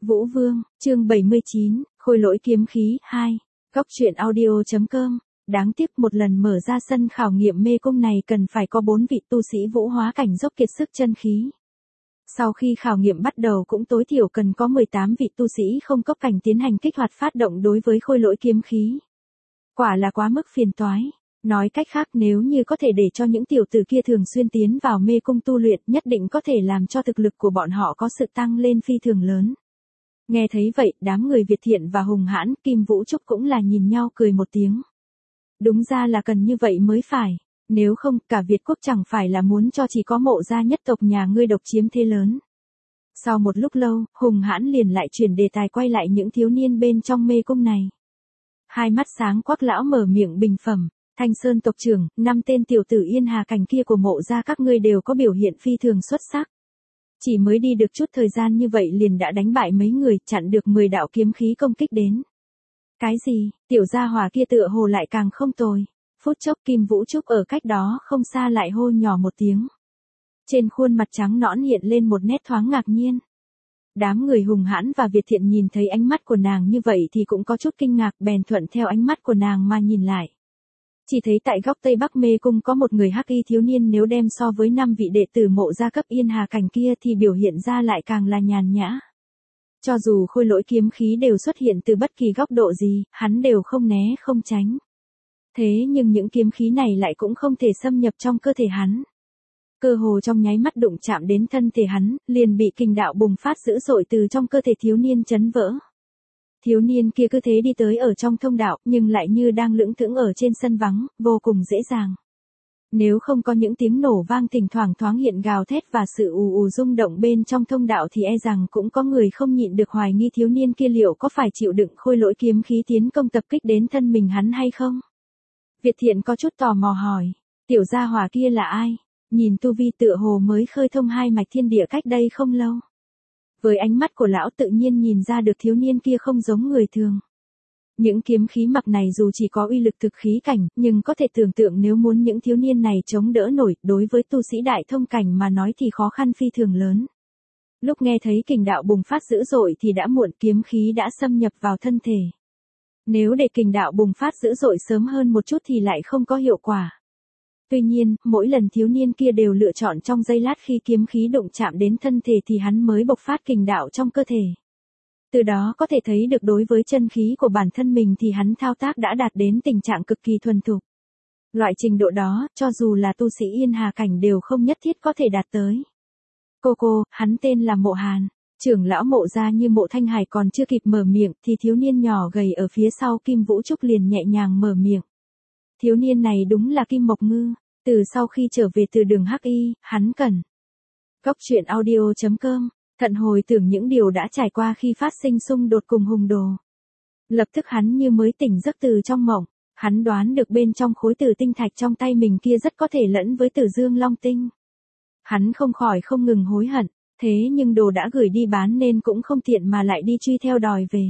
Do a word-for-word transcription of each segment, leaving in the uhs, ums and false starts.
Vũ Vương, chương bảy mươi chín, Khôi Lỗi Kiếm Khí, hai. Góc truyện audio chấm com. Đáng tiếc một lần mở ra sân khảo nghiệm mê cung này cần phải có bốn vị tu sĩ vũ hóa cảnh dốc kiệt sức chân khí. Sau khi khảo nghiệm bắt đầu cũng tối thiểu cần có mười tám vị tu sĩ không cấp cảnh tiến hành kích hoạt phát động đối với khôi lỗi kiếm khí. Quả là quá mức phiền toái. Nói cách khác, nếu như có thể để cho những tiểu tử kia thường xuyên tiến vào mê cung tu luyện, nhất định có thể làm cho thực lực của bọn họ có sự tăng lên phi thường lớn. Nghe thấy vậy, đám người Việt Thiện và Hùng Hãn, Kim Vũ Trúc cũng là nhìn nhau cười một tiếng. Đúng ra là cần như vậy mới phải, nếu không, cả Việt quốc chẳng phải là muốn cho chỉ có Mộ gia nhất tộc nhà ngươi độc chiếm thế lớn. Sau một lúc lâu, Hùng Hãn liền lại chuyển đề tài quay lại những thiếu niên bên trong mê cung này. Hai mắt sáng quắc lão mở miệng bình phẩm, Thanh Sơn tộc trưởng, năm tên tiểu tử Yên Hà cảnh kia của Mộ gia các ngươi đều có biểu hiện phi thường xuất sắc. Chỉ mới đi được chút thời gian như vậy liền đã đánh bại mấy người, chặn được mười đạo kiếm khí công kích đến. Cái gì, tiểu gia hỏa kia tựa hồ lại càng không tồi. Phút chốc Kim Vũ Trúc ở cách đó không xa lại hô nhỏ một tiếng. Trên khuôn mặt trắng nõn hiện lên một nét thoáng ngạc nhiên. Đám người Hùng Hãn và Việt Thiện nhìn thấy ánh mắt của nàng như vậy thì cũng có chút kinh ngạc, bèn thuận theo ánh mắt của nàng mà nhìn lại. Chỉ thấy tại góc Tây Bắc mê cung có một người hắc y thiếu niên, nếu đem so với năm vị đệ tử Mộ gia cấp Yên Hà cảnh kia thì biểu hiện ra lại càng là nhàn nhã. Cho dù khôi lỗi kiếm khí đều xuất hiện từ bất kỳ góc độ gì, hắn đều không né không tránh. Thế nhưng những kiếm khí này lại cũng không thể xâm nhập trong cơ thể hắn. Cơ hồ trong nháy mắt đụng chạm đến thân thể hắn, liền bị kình đạo bùng phát dữ dội từ trong cơ thể thiếu niên chấn vỡ. Thiếu niên kia cứ thế đi tới ở trong thông đạo, nhưng lại như đang lững thững ở trên sân vắng, vô cùng dễ dàng. Nếu không có những tiếng nổ vang thỉnh thoảng thoáng hiện gào thét và sự ù ù rung động bên trong thông đạo thì e rằng cũng có người không nhịn được hoài nghi thiếu niên kia liệu có phải chịu đựng khôi lỗi kiếm khí tiến công tập kích đến thân mình hắn hay không. Việt Thiện có chút tò mò hỏi, tiểu gia hỏa kia là ai? Nhìn tu vi tựa hồ mới khơi thông hai mạch thiên địa cách đây không lâu. Với ánh mắt của lão tự nhiên nhìn ra được thiếu niên kia không giống người thường. Những kiếm khí mặc này dù chỉ có uy lực thực khí cảnh, nhưng có thể tưởng tượng nếu muốn những thiếu niên này chống đỡ nổi, đối với tu sĩ đại thông cảnh mà nói thì khó khăn phi thường lớn. Lúc nghe thấy kình đạo bùng phát dữ dội thì đã muộn, kiếm khí đã xâm nhập vào thân thể. Nếu để kình đạo bùng phát dữ dội sớm hơn một chút thì lại không có hiệu quả. Tuy nhiên, mỗi lần thiếu niên kia đều lựa chọn trong giây lát khi kiếm khí đụng chạm đến thân thể thì hắn mới bộc phát kình đạo trong cơ thể. Từ đó có thể thấy được đối với chân khí của bản thân mình thì hắn thao tác đã đạt đến tình trạng cực kỳ thuần thục. Loại trình độ đó, cho dù là tu sĩ Yên Hà cảnh đều không nhất thiết có thể đạt tới. Cô cô, hắn tên là Mộ Hàn. Trưởng lão Mộ gia như Mộ Thanh Hải còn chưa kịp mở miệng thì thiếu niên nhỏ gầy ở phía sau Kim Vũ Trúc liền nhẹ nhàng mở miệng. Thiếu niên này đúng là Kim Mộc Ngư, từ sau khi trở về từ đường Hắc Y, hắn cần. Góc truyện audio chấm com, thận hồi tưởng những điều đã trải qua khi phát sinh xung đột cùng Hùng Đồ. Lập tức hắn như mới tỉnh giấc từ trong mộng, hắn đoán được bên trong khối tử tinh thạch trong tay mình kia rất có thể lẫn với Tử Dương Long Tinh. Hắn không khỏi không ngừng hối hận, thế nhưng đồ đã gửi đi bán nên cũng không tiện mà lại đi truy theo đòi về.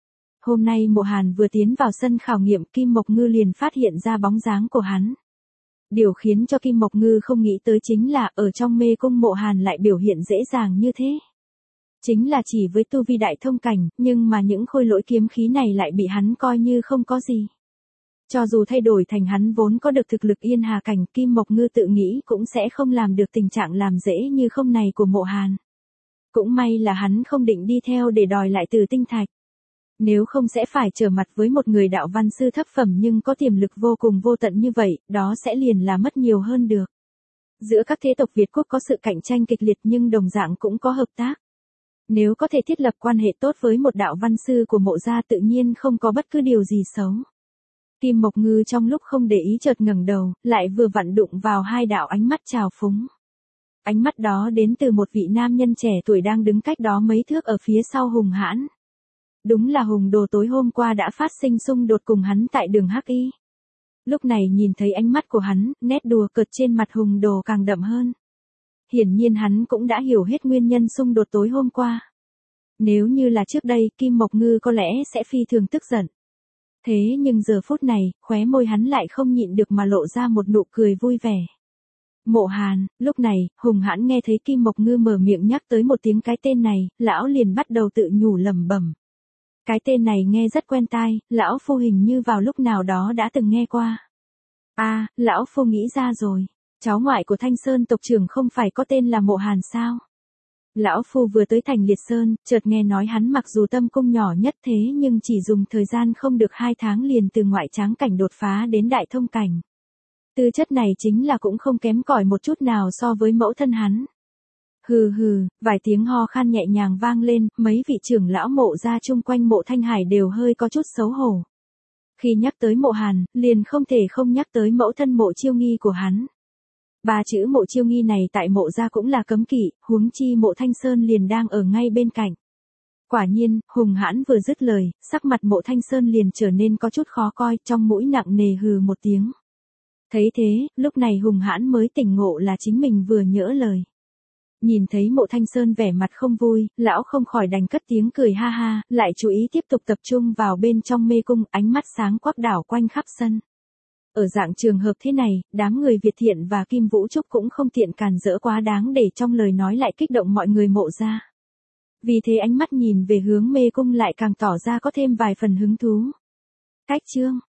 Hôm nay Mộ Hàn vừa tiến vào sân khảo nghiệm, Kim Mộc Ngư liền phát hiện ra bóng dáng của hắn. Điều khiến cho Kim Mộc Ngư không nghĩ tới chính là ở trong mê cung Mộ Hàn lại biểu hiện dễ dàng như thế. Chính là chỉ với tu vi đại thông cảnh, nhưng mà những khôi lỗi kiếm khí này lại bị hắn coi như không có gì. Cho dù thay đổi thành hắn vốn có được thực lực Yên Hà cảnh, Kim Mộc Ngư tự nghĩ cũng sẽ không làm được tình trạng làm dễ như không này của Mộ Hàn. Cũng may là hắn không định đi theo để đòi lại từ tinh thạch. Nếu không sẽ phải trở mặt với một người đạo văn sư thấp phẩm nhưng có tiềm lực vô cùng vô tận như vậy, đó sẽ liền là mất nhiều hơn được. Giữa các thế tộc Việt quốc có sự cạnh tranh kịch liệt nhưng đồng dạng cũng có hợp tác. Nếu có thể thiết lập quan hệ tốt với một đạo văn sư của Mộ gia tự nhiên không có bất cứ điều gì xấu. Kim Mộc Ngư trong lúc không để ý chợt ngẩng đầu, lại vừa vặn đụng vào hai đạo ánh mắt trào phúng. Ánh mắt đó đến từ một vị nam nhân trẻ tuổi đang đứng cách đó mấy thước ở phía sau Hùng Hãn. Đúng là Hùng Đồ tối hôm qua đã phát sinh xung đột cùng hắn tại đường Hắc Y. Lúc này nhìn thấy ánh mắt của hắn, nét đùa cợt trên mặt Hùng Đồ càng đậm hơn. Hiển nhiên hắn cũng đã hiểu hết nguyên nhân xung đột tối hôm qua. Nếu như là trước đây, Kim Mộc Ngư có lẽ sẽ phi thường tức giận. Thế nhưng giờ phút này, khóe môi hắn lại không nhịn được mà lộ ra một nụ cười vui vẻ. Mộ Hàn. Lúc này, Hùng Hãn nghe thấy Kim Mộc Ngư mở miệng nhắc tới một tiếng cái tên này, lão liền bắt đầu tự nhủ lẩm bẩm. Cái tên này nghe rất quen tai, lão phu hình như vào lúc nào đó đã từng nghe qua. A, à, lão phu nghĩ ra rồi, cháu ngoại của Thanh Sơn tộc trưởng không phải có tên là Mộ Hàn sao? Lão phu vừa tới thành Liệt Sơn, chợt nghe nói hắn mặc dù tâm cung nhỏ nhất thế nhưng chỉ dùng thời gian không được hai tháng liền từ ngoại tráng cảnh đột phá đến đại thông cảnh. Tư chất này chính là cũng không kém cỏi một chút nào so với mẫu thân hắn. Hừ hừ, vài tiếng ho khan nhẹ nhàng vang lên, mấy vị trưởng lão Mộ gia chung quanh Mộ Thanh Hải đều hơi có chút xấu hổ. Khi nhắc tới Mộ Hàn, liền không thể không nhắc tới mẫu thân Mộ Chiêu Nghi của hắn. Ba chữ Mộ Chiêu Nghi này tại Mộ gia cũng là cấm kỵ, huống chi Mộ Thanh Sơn liền đang ở ngay bên cạnh. Quả nhiên, Hùng Hãn vừa dứt lời, sắc mặt Mộ Thanh Sơn liền trở nên có chút khó coi, trong mũi nặng nề hừ một tiếng. Thấy thế, lúc này Hùng Hãn mới tỉnh ngộ là chính mình vừa nhỡ lời. Nhìn thấy Mộ Thanh Sơn vẻ mặt không vui, lão không khỏi đành cất tiếng cười ha ha, lại chú ý tiếp tục tập trung vào bên trong mê cung, ánh mắt sáng quắc đảo quanh khắp sân. Ở dạng trường hợp thế này, đám người Việt Thiện và Kim Vũ Trúc cũng không tiện càn rỡ quá đáng để trong lời nói lại kích động mọi người Mộ gia. Vì thế ánh mắt nhìn về hướng mê cung lại càng tỏ ra có thêm vài phần hứng thú. Cách chương